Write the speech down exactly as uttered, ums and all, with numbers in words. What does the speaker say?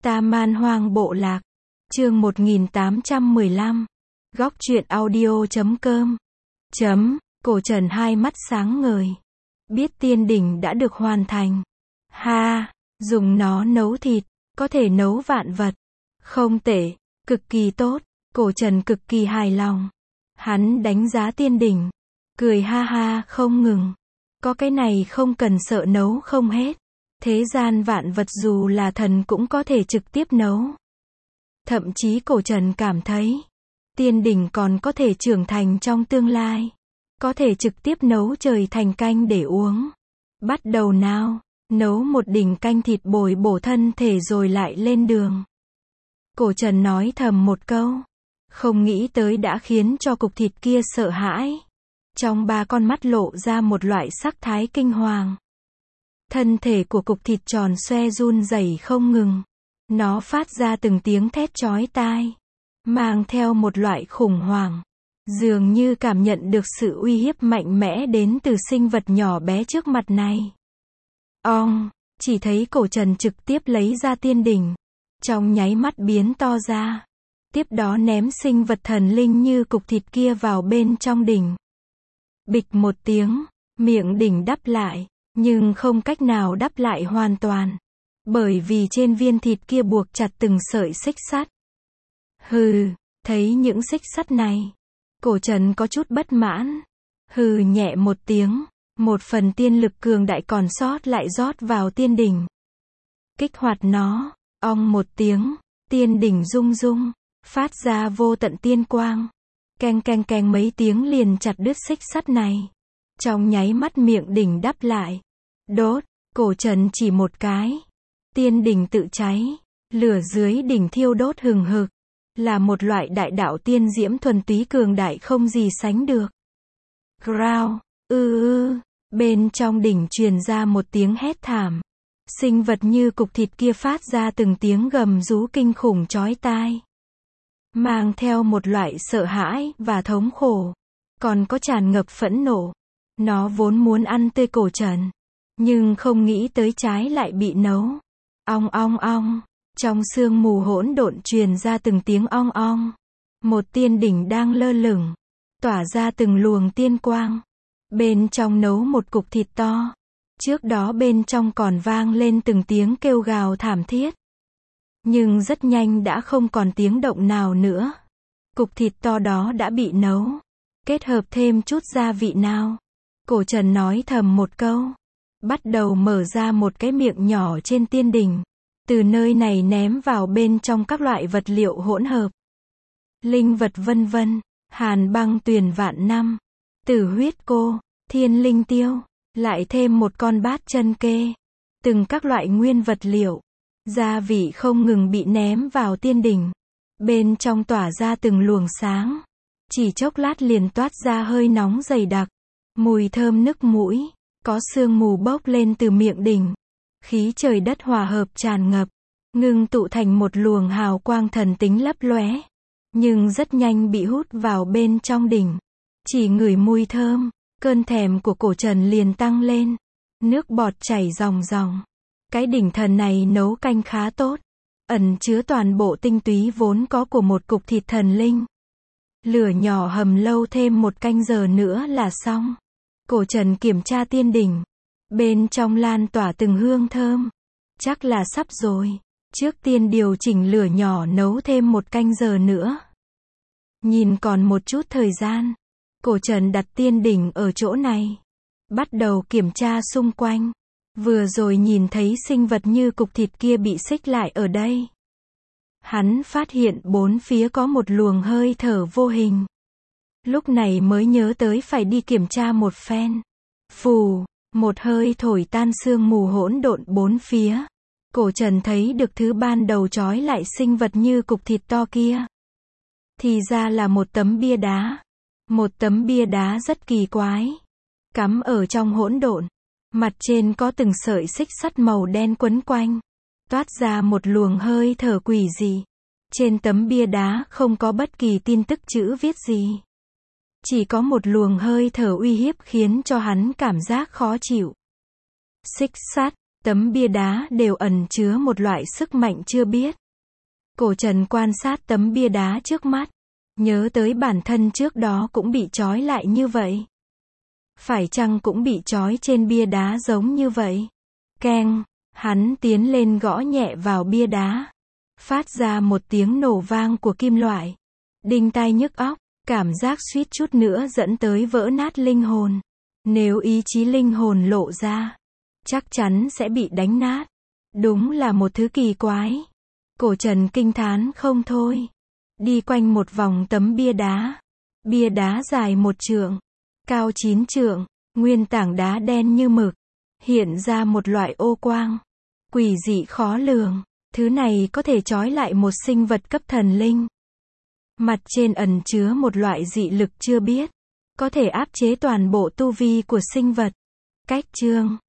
Ta Man Hoang Bộ Lạc. Chương một nghìn tám trăm mười lăm. Góc truyện audio chấm com. Chấm, Cổ Trần hai mắt sáng ngời. Biết tiên đỉnh đã được hoàn thành. Ha, dùng nó nấu thịt, có thể nấu vạn vật. Không tệ, cực kỳ tốt, Cổ Trần cực kỳ hài lòng. Hắn đánh giá tiên đỉnh, cười ha ha không ngừng. Có cái này không cần sợ nấu không hết. Thế gian vạn vật dù là thần cũng có thể trực tiếp nấu. Thậm chí Cổ Trần cảm thấy, tiên đỉnh còn có thể trưởng thành trong tương lai. Có thể trực tiếp nấu trời thành canh để uống. Bắt đầu nào, nấu một đỉnh canh thịt bồi bổ thân thể rồi lại lên đường. Cổ Trần nói thầm một câu. Không nghĩ tới đã khiến cho cục thịt kia sợ hãi. Trong ba con mắt lộ ra một loại sắc thái kinh hoàng. Thân thể của cục thịt tròn xoe run rẩy không ngừng. Nó phát ra từng tiếng thét chói tai. Mang theo một loại khủng hoảng. Dường như cảm nhận được sự uy hiếp mạnh mẽ đến từ sinh vật nhỏ bé trước mặt này. Ong, chỉ thấy Cổ Trần trực tiếp lấy ra tiên đỉnh. Trong nháy mắt biến to ra. Tiếp đó ném sinh vật thần linh như cục thịt kia vào bên trong đỉnh. Bịch một tiếng, miệng đỉnh đắp lại. Nhưng không cách nào đắp lại hoàn toàn. Bởi vì trên viên thịt kia buộc chặt từng sợi xích sắt. Hừ, thấy những xích sắt này. Cổ Trần có chút bất mãn. Hừ nhẹ một tiếng. Một phần tiên lực cường đại còn sót lại rót vào tiên đỉnh. Kích hoạt nó. Ong một tiếng. Tiên đỉnh rung rung. Phát ra vô tận tiên quang. Keng keng keng mấy tiếng liền chặt đứt xích sắt này. Trong nháy mắt miệng đỉnh đắp lại. Đốt, Cổ Trần chỉ một cái. Tiên đỉnh tự cháy. Lửa dưới đỉnh thiêu đốt hừng hực. Là một loại đại đạo tiên diễm thuần túy cường đại không gì sánh được. Growl, ư ư, bên trong đỉnh truyền ra một tiếng hét thảm. Sinh vật như cục thịt kia phát ra từng tiếng gầm rú kinh khủng chói tai. Mang theo một loại sợ hãi và thống khổ. Còn có tràn ngập phẫn nộ. Nó vốn muốn ăn tươi Cổ Trần. Nhưng không nghĩ tới trái lại bị nấu. Ong ong ong. Trong sương mù hỗn độn truyền ra từng tiếng ong ong. Một tiên đỉnh đang lơ lửng. Tỏa ra từng luồng tiên quang. Bên trong nấu một cục thịt to. Trước đó bên trong còn vang lên từng tiếng kêu gào thảm thiết. Nhưng rất nhanh đã không còn tiếng động nào nữa. Cục thịt to đó đã bị nấu. Kết hợp thêm chút gia vị nào. Cổ Trần nói thầm một câu. Bắt đầu mở ra một cái miệng nhỏ trên tiên đỉnh. Từ nơi này ném vào bên trong các loại vật liệu hỗn hợp. Linh vật vân vân. Hàn băng tuyền vạn năm. Tử huyết cô. Thiên linh tiêu. Lại thêm một con bát chân kê. Từng các loại nguyên vật liệu. Gia vị không ngừng bị ném vào tiên đỉnh. Bên trong tỏa ra từng luồng sáng. Chỉ chốc lát liền toát ra hơi nóng dày đặc. Mùi thơm nức mũi. Có sương mù bốc lên từ miệng đỉnh. Khí trời đất hòa hợp tràn ngập. Ngưng tụ thành một luồng hào quang thần tính lấp lóe. Nhưng rất nhanh bị hút vào bên trong đỉnh. Chỉ ngửi mùi thơm. Cơn thèm của Cổ Trần liền tăng lên. Nước bọt chảy ròng ròng. Cái đỉnh thần này nấu canh khá tốt. Ẩn chứa toàn bộ tinh túy vốn có của một cục thịt thần linh. Lửa nhỏ hầm lâu thêm một canh giờ nữa là xong. Cổ Trần kiểm tra tiên đỉnh. Bên trong lan tỏa từng hương thơm. Chắc là sắp rồi. Trước tiên điều chỉnh lửa nhỏ nấu thêm một canh giờ nữa. Nhìn còn một chút thời gian. Cổ Trần đặt tiên đỉnh ở chỗ này. Bắt đầu kiểm tra xung quanh. Vừa rồi nhìn thấy sinh vật như cục thịt kia bị xích lại ở đây. Hắn phát hiện bốn phía có một luồng hơi thở vô hình. Lúc này mới nhớ tới phải đi kiểm tra một phen. Phù, một hơi thổi tan sương mù hỗn độn bốn phía. Cổ Trần thấy được thứ ban đầu trói lại sinh vật như cục thịt to kia. Thì ra là một tấm bia đá. Một tấm bia đá rất kỳ quái. Cắm ở trong hỗn độn. Mặt trên có từng sợi xích sắt màu đen quấn quanh. Toát ra một luồng hơi thở quỷ dị. Trên tấm bia đá không có bất kỳ tin tức chữ viết gì. Chỉ có một luồng hơi thở uy hiếp khiến cho hắn cảm giác khó chịu. Xích sắt, tấm bia đá đều ẩn chứa một loại sức mạnh chưa biết. Cổ Trần quan sát tấm bia đá trước mắt, nhớ tới bản thân trước đó cũng bị trói lại như vậy. Phải chăng cũng bị trói trên bia đá giống như vậy? Keng, hắn tiến lên gõ nhẹ vào bia đá, phát ra một tiếng nổ vang của kim loại, đinh tai nhức óc, cảm giác suýt chút nữa dẫn tới vỡ nát linh hồn. Nếu ý chí linh hồn lộ ra, chắc chắn sẽ bị đánh nát. Đúng là một thứ kỳ quái. Cổ Trần kinh thán không thôi. Đi quanh một vòng tấm bia đá. Bia đá dài một trượng, cao chín trượng, nguyên tảng đá đen như mực, hiện ra một loại ô quang, quỷ dị khó lường. Thứ này có thể trói lại một sinh vật cấp thần linh. Mặt trên ẩn chứa một loại dị lực chưa biết, có thể áp chế toàn bộ tu vi của sinh vật. Cách chương